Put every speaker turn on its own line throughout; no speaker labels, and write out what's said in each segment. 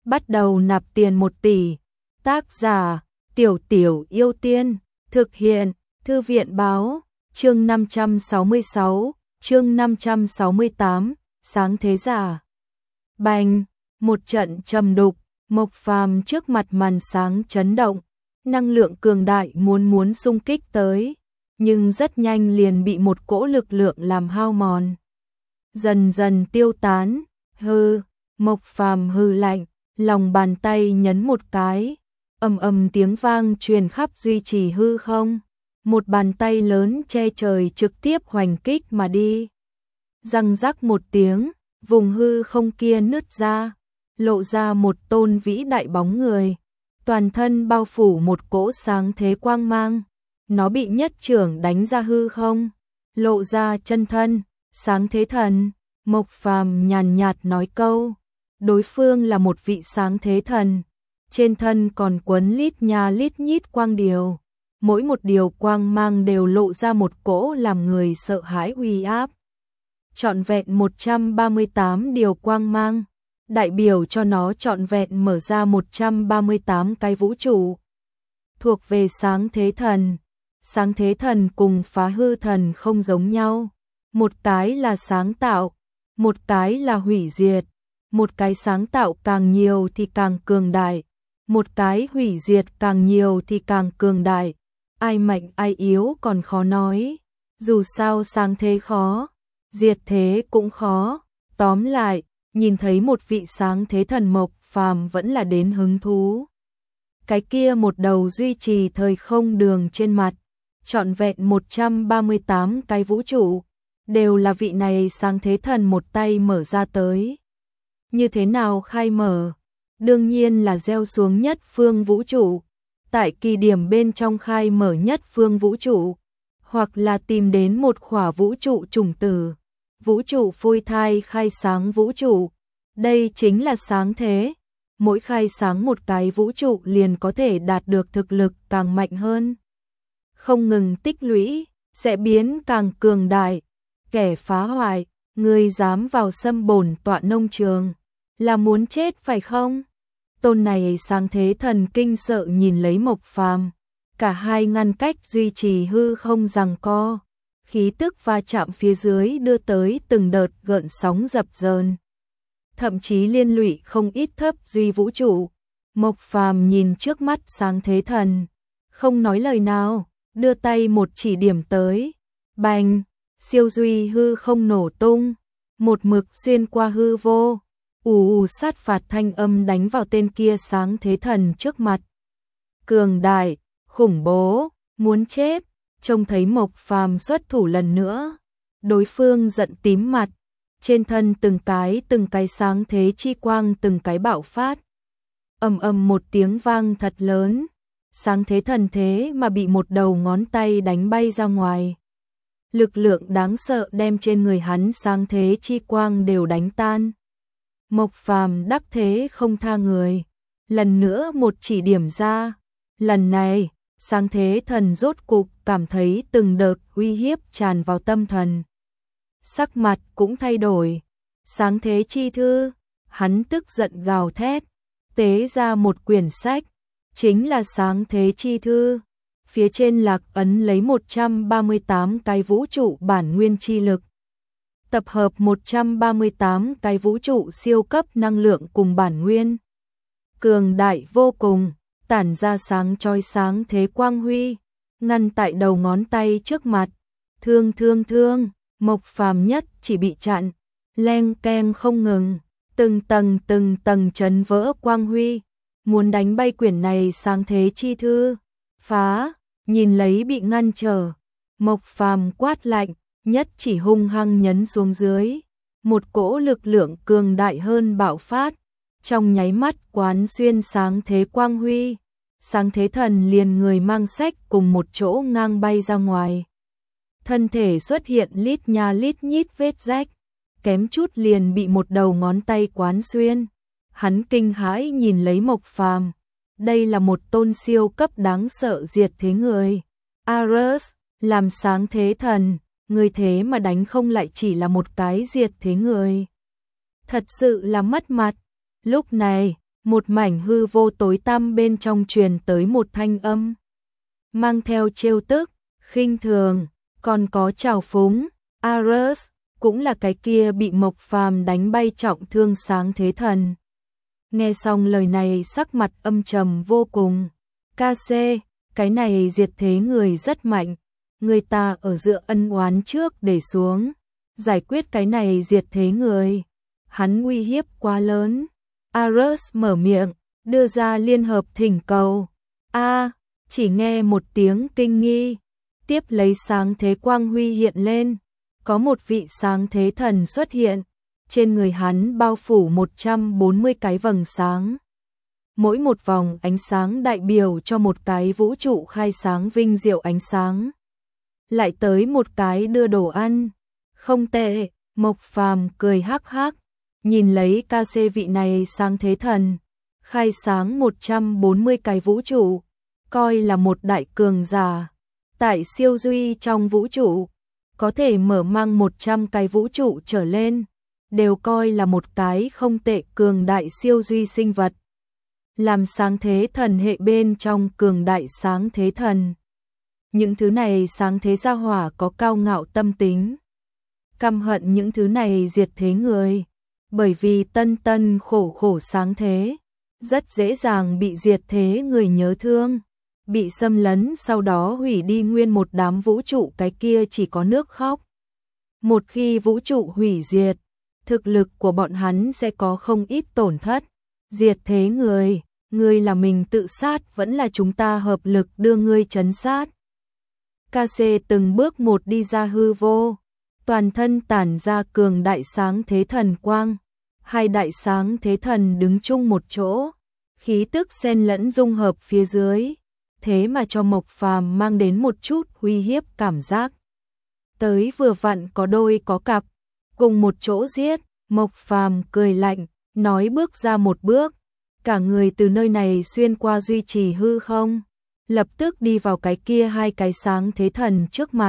bắt đầu nạp tiền 1 tỷ. Tác giả, Tiểu Tiểu Yêu Tiên, thực hiện, Thư viện Báo, chương 566, chương 568, sáng thế giả. Bành, một trận trầm đục, Mộc Phàm trước mặt màn sáng chấn động, năng lượng cường đại muốn xung kích tới, nhưng rất nhanh liền bị một cỗ lực lượng làm hao mòn. Dần dần tiêu tán, hư, Mộc Phàm hư lạnh, lòng bàn tay nhấn một cái, ầm ầm tiếng vang truyền khắp duy trì hư không, một bàn tay lớn che trời trực tiếp hoành kích mà đi. Răng rắc một tiếng, vùng hư không kia nứt ra, lộ ra một tôn vĩ đại bóng người, toàn thân bao phủ một cỗ sáng thế quang mang, nó bị nhất chưởng đánh ra hư không, lộ ra chân thân, sáng thế thần. Mộc Phàm nhàn nhạt nói câu, đối phương là một vị sáng thế thần, trên thân còn quấn lít nha lít nhít quang điều, mỗi một điều quang mang đều lộ ra một cỗ làm người sợ hãi uy áp. Trọn vẹn 138 điều quang mang, đại biểu cho nó trọn vẹn mở ra 138 cái vũ trụ. Thuộc về sáng thế thần, sáng thế thần cùng phá hư thần không giống nhau, một cái là sáng tạo, một cái là hủy diệt, một cái sáng tạo càng nhiều thì càng cường đại, một cái hủy diệt càng nhiều thì càng cường đại, ai mạnh ai yếu còn khó nói, dù sao sáng thế khó, diệt thế cũng khó, tóm lại, nhìn thấy một vị sáng thế thần Mộc Phàm vẫn là đến hứng thú. Cái kia một đầu duy trì thời không đường trên mặt, trọn vẹn 138 cái vũ trụ, đều là vị này sáng thế thần một tay mở ra tới. Như thế nào khai mở? Đương nhiên là gieo xuống nhất phương vũ trụ, tại kỳ điểm bên trong khai mở nhất phương vũ trụ, hoặc là tìm đến một khỏa vũ trụ chủng tử, vũ trụ phôi thai khai sáng vũ trụ. Đây chính là sáng thế, mỗi khai sáng một cái vũ trụ liền có thể đạt được thực lực càng mạnh hơn. Không ngừng tích lũy, sẽ biến càng cường đại. Kẻ phá hoại, ngươi dám vào xâm bổn tọa nông trường, là muốn chết phải không? Tôn này sáng thế thần kinh sợ nhìn lấy Mộc Phàm, cả hai ngăn cách duy trì hư không giằng co, khí tức va chạm phía dưới đưa tới từng đợt gợn sóng dập dờn, thậm chí liên lụy không ít thấp duy vũ trụ. Mộc Phàm nhìn trước mắt sáng thế thần, không nói lời nào, đưa tay một chỉ điểm tới, bành, siêu duy hư không nổ tung, một mực xuyên qua hư vô, sát phạt thanh âm đánh vào tên kia sáng thế thần trước mặt. Cường đại, khủng bố, muốn chết, trông thấy Mộc Phàm xuất thủ lần nữa, đối phương giận tím mặt, trên thân từng cái sáng thế chi quang từng cái bạo phát. Ầm ầm một tiếng vang thật lớn, sáng thế thần thế mà bị một đầu ngón tay đánh bay ra ngoài. Lực lượng đáng sợ đem trên người hắn sáng thế chi quang đều đánh tan. Mộc Phàm đắc thế không tha người, lần nữa một chỉ điểm ra, lần này, sáng thế thần rốt cục cảm thấy từng đợt uy hiếp tràn vào tâm thần. Sắc mặt cũng thay đổi, sáng thế chi thư, hắn tức giận gào thét, tế ra một quyển sách, chính là sáng thế chi thư. Phía trên lạc ấn lấy 138 cái vũ trụ bản nguyên chi lực. Tập hợp 138 cái vũ trụ siêu cấp năng lượng cùng bản nguyên. Cường đại vô cùng, tản ra sáng chói sáng thế quang huy, ngăn tại đầu ngón tay trước mặt. Thương, Mộc Phàm nhất chỉ bị chặn, leng keng không ngừng, từng tầng chấn vỡ quang huy, muốn đánh bay quyển này sáng thế chi thư. Phá! Nhìn lấy bị ngăn trở, Mộc Phàm quát lạnh, nhất chỉ hung hăng nhấn xuống dưới, một cỗ lực lượng cường đại hơn bạo phát, trong nháy mắt quán xuyên sáng thế quang huy, sáng thế thần liền người mang sách cùng một chỗ ngang bay ra ngoài. Thân thể xuất hiện lít nha lít nhít vết rách, kém chút liền bị một đầu ngón tay quán xuyên. Hắn kinh hãi nhìn lấy Mộc Phàm. Đây là một tôn siêu cấp đáng sợ diệt thế người. Ares, làm sáng thế thần, người thế mà đánh không lại chỉ là một cái diệt thế người. Thật sự là mất mặt. Lúc này, một mảnh hư vô tối tăm bên trong truyền tới một thanh âm, mang theo trêu tức, khinh thường, còn có trào phúng. Ares, cũng là cái kia bị Mộc Phàm đánh bay trọng thương Sáng Thế Thần. Nghe xong lời này sắc mặt âm trầm vô cùng. KC, cái này diệt thế người rất mạnh, người ta ở giữa ân oán trước để xuống, giải quyết cái này diệt thế người. Hắn uy hiếp quá lớn. Ares mở miệng, đưa ra liên hợp thỉnh cầu. Chỉ nghe một tiếng kinh nghi, tiếp lấy sáng thế quang huy hiện lên, có một vị sáng thế thần xuất hiện, trên người hắn bao phủ 140 cái vầng sáng. Mỗi một vòng ánh sáng đại biểu cho một cái vũ trụ khai sáng vinh diệu ánh sáng. Lại tới một cái đưa đồ ăn. Không tệ, Mộc Phàm cười hắc hắc, nhìn lấy KC vị này sáng thế thần, khai sáng 140 cái vũ trụ, coi là một đại cường giả. Tại siêu duy trong vũ trụ, có thể mở mang 100 cái vũ trụ trở lên, đều coi là một cái không tệ cường đại siêu duy sinh vật. Làm sáng thế thần hệ bên trong cường đại sáng thế thần. Những thứ này sáng thế gia hỏa có cao ngạo tâm tính, căm hận những thứ này diệt thế người, bởi vì tân tân khổ khổ sáng thế, rất dễ dàng bị diệt thế người nhớ thương, bị xâm lấn sau đó hủy đi nguyên một đám vũ trụ, cái kia chỉ có nước khóc. Một khi vũ trụ hủy diệt, thực lực của bọn hắn sẽ có không ít tổn thất. Diệt thế người, ngươi là mình tự sát vẫn là chúng ta hợp lực đưa ngươi trấn sát. KC từng bước một đi ra hư vô, toàn thân tản ra cường đại sáng thế thần quang. Hai đại sáng thế thần đứng chung một chỗ, khí tức xen lẫn dung hợp phía dưới, thế mà cho Mộc Phàm mang đến một chút uy hiếp cảm giác. Tới vừa vặn có đôi có cặp, cùng một chỗ giết. Mộc Phàm cười lạnh, nói bước ra một bước, cả người từ nơi này xuyên qua duy trì hư không, lập tức đi vào cái kia hai cái sáng thế thần trước mặt.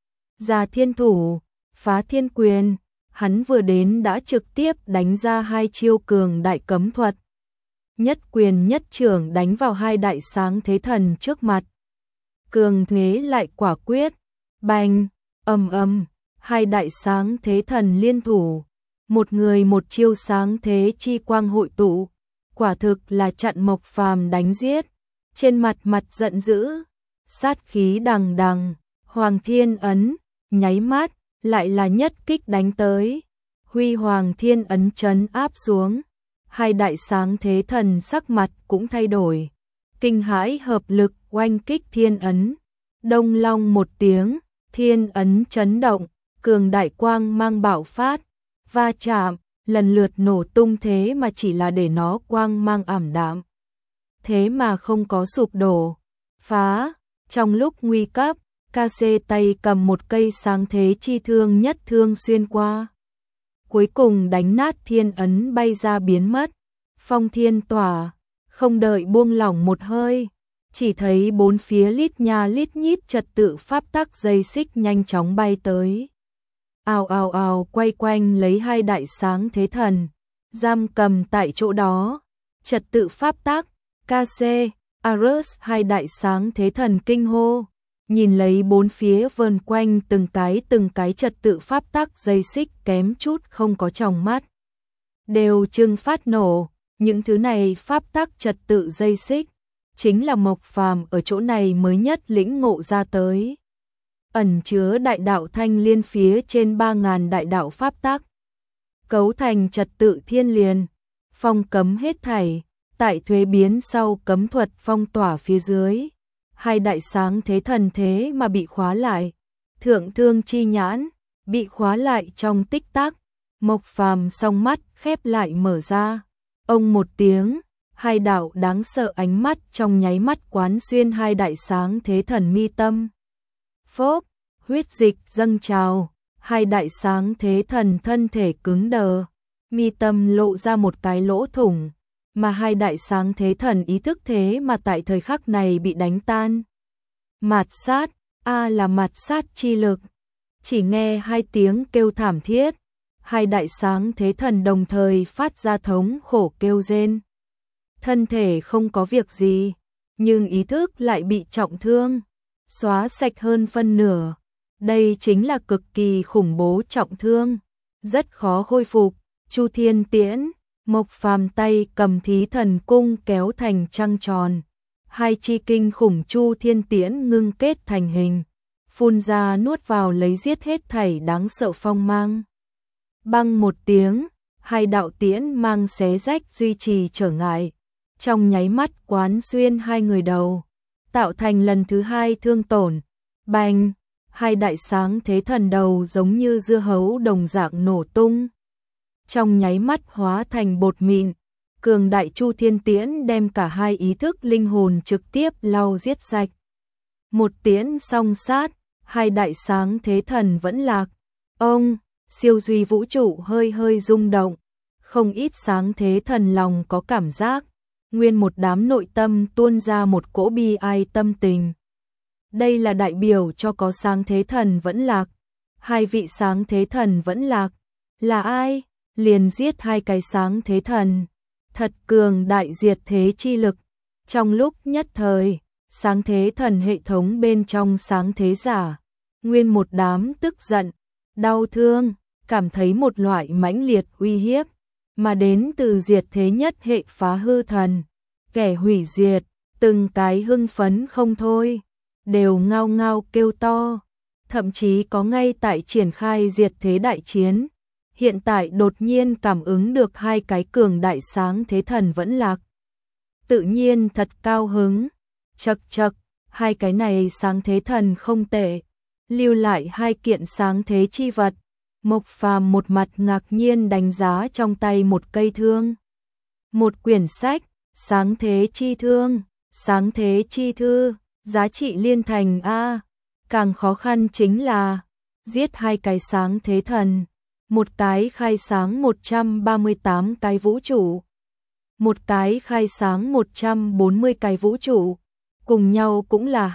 Ra thiên thủ, phá thiên quyền, hắn vừa đến đã trực tiếp đánh ra hai chiêu cường đại cấm thuật. Nhất quyền nhất trưởng đánh vào hai đại sáng thế thần trước mặt. Cường thế lại quả quyết, bành, ầm ầm, hai đại sáng thế thần liên thủ, một người một chiêu sáng thế chi quang hội tụ, quả thực là chặn Mộc Phàm đánh giết. Trên mặt giận dữ, sát khí đằng đằng, Hoàng Thiên Ấn, nháy mắt, lại là nhất kích đánh tới. Huy Hoàng Thiên Ấn trấn áp xuống, hai đại sáng thế thần sắc mặt cũng thay đổi, kinh hãi hợp lực oanh kích Thiên Ấn. Đông long một tiếng, Thiên Ấn chấn động, cường đại quang mang bạo phát, va chạm, lần lượt nổ tung, thế mà chỉ là để nó quang mang ảm đạm, thế mà không có sụp đổ, phá. Trong lúc nguy cấp, KC tay cầm một cây sáng thế chi thương nhất thương xuyên qua, cuối cùng đánh nát Thiên Ấn bay ra biến mất. Phong thiên tỏa, không đợi buông lỏng một hơi, chỉ thấy bốn phía lít nha lít nhít trật tự pháp tắc dây xích nhanh chóng bay tới. Ào ào ào quay quanh lấy hai đại sáng thế thần, giam cầm tại chỗ đó. Trật tự pháp tắc, KC, Ares, hai đại sáng thế thần kinh hô, nhìn lấy bốn phía vờn quanh từng cái trật tự pháp tắc dây xích kém chút không có tròng mắt. Đều trừng phát nổ, những thứ này pháp tắc trật tự dây xích, chính là Mộc Phàm ở chỗ này mới nhất lĩnh ngộ ra tới. Ẩn chứa đại đạo thanh liên phía trên 3.000 đại đạo pháp tắc, cấu thành trật tự thiên liền, phong cấm hết thảy, tại thuế biến sau cấm thuật phong tỏa phía dưới. Hai đại sáng thế thần thế mà bị khóa lại, thượng thương chi nhãn, bị khóa lại trong tích tắc. Mộc Phàm song mắt khép lại mở ra, ông một tiếng, hai đạo đáng sợ ánh mắt trong nháy mắt quán xuyên hai đại sáng thế thần mi tâm. Phốp, huyết dịch dâng trào, hai đại sáng thế thần thân thể cứng đờ, mi tâm lộ ra một cái lỗ thủng, mà hai đại sáng thế thần ý thức thế mà tại thời khắc này bị đánh tan. Mạt sát, là mạt sát chi lực. Chỉ nghe hai tiếng kêu thảm thiết, hai đại sáng thế thần đồng thời phát ra thống khổ kêu rên. thân thể không có việc gì, nhưng ý thức lại bị trọng thương, xóa sạch hơn phân nửa. Đây chính là cực kỳ khủng bố trọng thương, rất khó khôi phục. Chu Thiên Tiễn, Mộc Phàm tay cầm Thí Thần Cung kéo thành trăng tròn, hai chi kinh khủng Chu Thiên Tiễn ngưng kết thành hình, phun ra nuốt vào lấy giết hết thảy đáng sợ phong mang. Băng một tiếng, hai đạo tiễn mang xé rách duy trì trở ngại, trong nháy mắt quán xuyên hai người đầu, tạo thành lần thứ hai thương tổn. Bành, hai đại sáng thế thần đầu giống như dưa hấu đồng dạng nổ tung, trong nháy mắt hóa thành bột mịn. Cường đại Chu Thiên Tiễn đem cả hai ý thức linh hồn trực tiếp lau giết sạch. Một tiễn song sát, hai đại sáng thế thần vẫn lạc. Ông, siêu duy vũ trụ hơi hơi rung động, không ít sáng thế thần lòng có cảm giác, nguyên một đám nội tâm tuôn ra một cỗ bi ai tâm tình. Đây là đại biểu cho có sáng thế thần vẫn lạc, hai vị sáng thế thần vẫn lạc, là ai? Liền giết hai cái sáng thế thần, thật cường đại diệt thế chi lực. Trong lúc nhất thời, sáng thế thần hệ thống bên trong sáng thế giả, nguyên một đám tức giận, đau thương, cảm thấy một loại mãnh liệt uy hiếp, mà đến từ diệt thế nhất hệ phá hư thần, kẻ hủy diệt, từng cái hưng phấn không thôi, đều ngao ngao kêu to, thậm chí có ngay tại triển khai diệt thế đại chiến. Hiện tại đột nhiên cảm ứng được hai cái cường đại sáng thế thần vẫn lạc. Tự nhiên thật cao hứng, chậc chậc, hai cái này sáng thế thần không tệ, lưu lại hai kiện sáng thế chi vật. Mộc Phàm một mặt ngạc nhiên đánh giá trong tay một cây thương. Một quyển sách, sáng thế chi thương, sáng thế chi thư, giá trị liên thành A. Càng khó khăn chính là giết hai cái sáng thế thần. Một cái khai sáng 138 cái vũ trụ, một cái khai sáng 140 cái vũ trụ, cùng nhau cũng là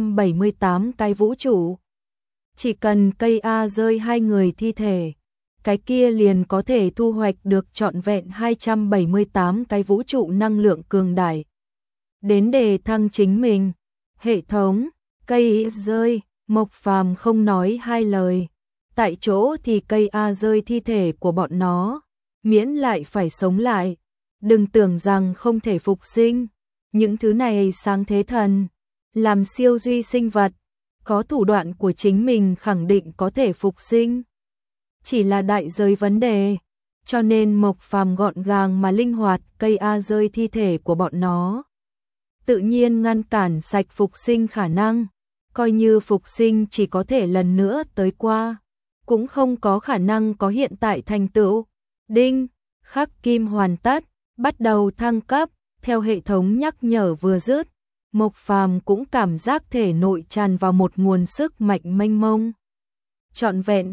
278 cái vũ trụ. Chỉ cần cây A rơi hai người thi thể, cái kia liền có thể thu hoạch được trọn vẹn 278 cái vũ trụ năng lượng cường đại. Đến đề thăng chính mình, hệ thống, cây rơi, Mộc Phàm không nói hai lời. Tại chỗ thì cây A rơi thi thể của bọn nó, miễn lại phải sống lại. Đừng tưởng rằng không thể phục sinh. Những thứ này sáng thế thần, làm siêu duy sinh vật, có thủ đoạn của chính mình khẳng định có thể phục sinh. Chỉ là đại giới vấn đề, cho nên Mộc Phàm gọn gàng mà linh hoạt cây A rơi thi thể của bọn nó. Tự nhiên ngăn cản sạch phục sinh khả năng, coi như phục sinh chỉ có thể lần nữa tới qua, cũng không có khả năng có hiện tại thành tựu. Đinh, khắc kim hoàn tất, bắt đầu thăng cấp, theo hệ thống nhắc nhở vừa dứt, Mộc Phàm cũng cảm giác thể nội tràn vào một nguồn sức mạnh mênh mông. Trọn vẹn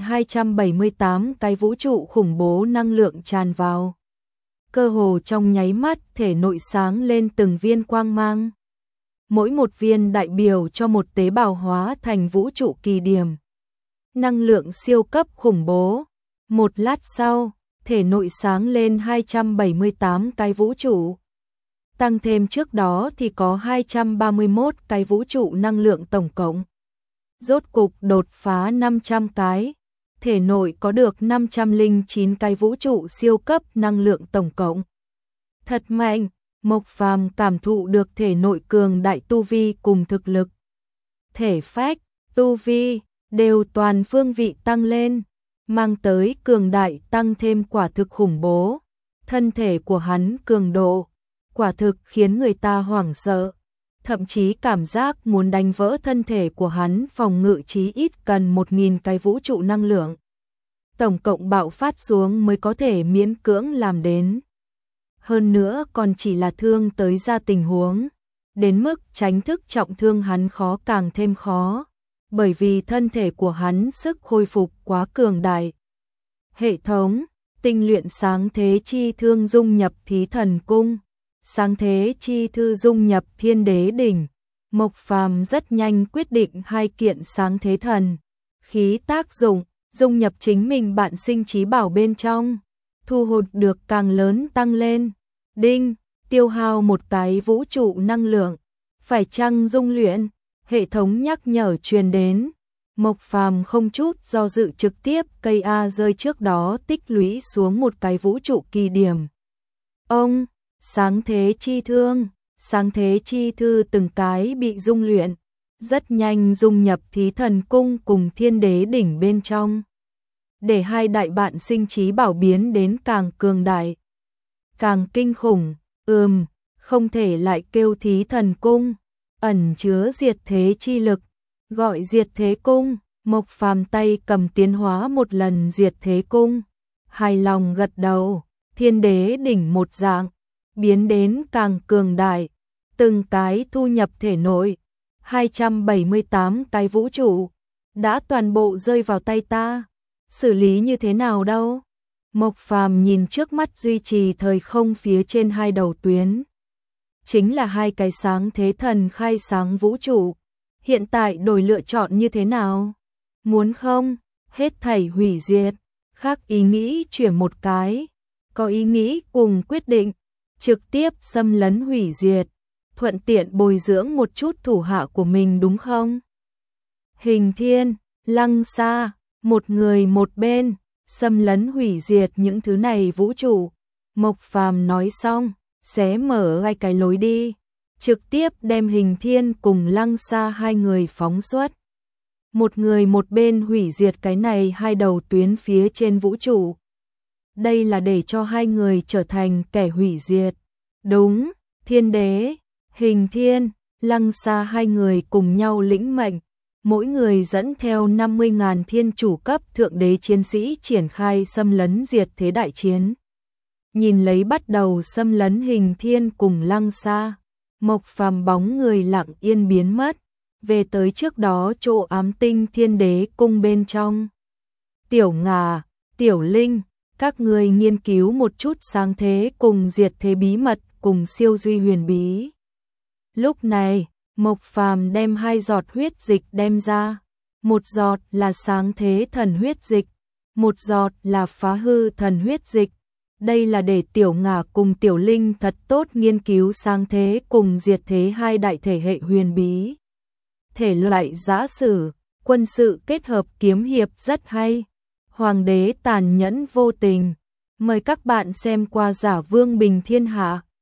278 cái vũ trụ khủng bố năng lượng tràn vào. Cơ hồ trong nháy mắt thể nội sáng lên từng viên quang mang. Mỗi một viên đại biểu cho một tế bào hóa thành vũ trụ kỳ điểm. Năng lượng siêu cấp khủng bố. Một lát sau, thể nội sáng lên 278 cái vũ trụ. Tăng thêm trước đó thì có 231 cái vũ trụ năng lượng tổng cộng. Rốt cục đột phá 500 cái. Thể nội có được 509 cái vũ trụ siêu cấp năng lượng tổng cộng. Thật mạnh, Mộc Phàm cảm thụ được thể nội cường đại tu vi cùng thực lực. Thể phách, tu vi đều toàn phương vị tăng lên, mang tới cường đại tăng thêm quả thực khủng bố. Thân thể của hắn cường độ, quả thực khiến người ta hoảng sợ, thậm chí cảm giác muốn đánh vỡ thân thể của hắn phòng ngự chí ít cần 1000 cái vũ trụ năng lượng. Tổng cộng bạo phát xuống mới có thể miễn cưỡng làm đến. Hơn nữa còn chỉ là thương tới ra tình huống, đến mức tránh thức trọng thương hắn khó càng thêm khó, bởi vì thân thể của hắn sức khôi phục quá cường đại. Hệ thống, tinh luyện sáng thế chi thương dung nhập Thí Thần Cung, sáng thế chi thư dung nhập Thiên Đế Đỉnh. Mộc Phàm rất nhanh quyết định hai kiện sáng thế thần, khí tác dụng, dung nhập chính mình bạn sinh trí bảo bên trong, thu hút được càng lớn tăng lên. Đinh, tiêu hao một cái vũ trụ năng lượng, phải chăng dung luyện? Hệ thống nhắc nhở truyền đến. Mộc Phàm không chút do dự trực tiếp cây A rơi trước đó tích lũy xuống một cái vũ trụ kỳ điểm. Ông, sáng thế chi thương, sáng thế chi thư từng cái bị dung luyện, rất nhanh dung nhập Thí Thần Cung cùng Thiên Đế đỉnh bên trong. Để hai đại bạn sinh trí bảo biến đến càng cường đại, càng kinh khủng, không thể lại kêu Thí Thần Cung, ẩn chứa diệt thế chi lực, gọi diệt thế cung. Mộc Phàm tay cầm tiến hóa một lần diệt thế cung, hài lòng gật đầu. Thiên Đế đỉnh một dạng, biến đến càng cường đại, từng cái thu nhập thể nội, 278 cái vũ trụ, đã toàn bộ rơi vào tay ta, xử lý như thế nào đâu? Mộc Phàm nhìn trước mắt duy trì thời không phía trên hai đầu tuyến. Chính là hai cái sáng thế thần khai sáng vũ trụ, hiện tại đổi lựa chọn như thế nào? Muốn không? Hết thảy hủy diệt, khác ý nghĩ chuyển một cái. Có ý nghĩ cùng quyết định, trực tiếp xâm lấn hủy diệt, thuận tiện bồi dưỡng một chút thủ hạ của mình đúng không? Hình Thiên, Lăng Sa, một người một bên, xâm lấn hủy diệt những thứ này vũ trụ. Mộc Phàm nói xong, xé mở hai cái lối đi, trực tiếp đem Hình Thiên cùng Lăng Sa hai người phóng xuất. Một người một bên hủy diệt cái này hai đầu tuyến phía trên vũ trụ. Đây là để cho hai người trở thành kẻ hủy diệt. Đúng, Thiên Đế, Hình Thiên, Lăng Sa hai người cùng nhau lĩnh mệnh, mỗi người dẫn theo 50.000 thiên chủ cấp thượng đế chiến sĩ triển khai xâm lấn diệt thế đại chiến. Nhìn lấy bắt đầu xâm lấn Hình Thiên cùng Lăng Sa, Mộc Phàm bóng người lặng yên biến mất, về tới trước đó chỗ ám tinh Thiên Đế cung bên trong. Tiểu Ngà, Tiểu Linh, các người nghiên cứu một chút sáng thế cùng diệt thế bí mật cùng siêu duy huyền bí. Lúc này, Mộc Phàm đem hai giọt huyết dịch đem ra, một giọt là sáng thế thần huyết dịch, một giọt là phá hư thần huyết dịch. Đây là để Tiểu Ngà cùng Tiểu Linh thật tốt nghiên cứu sáng thế cùng diệt thế hai đại thể hệ huyền bí. Thể loại giã sử, quân sự kết hợp kiếm hiệp rất hay. Hoàng đế tàn nhẫn vô tình. Mời các bạn xem qua Giả Vương Bình Thiên Hạ.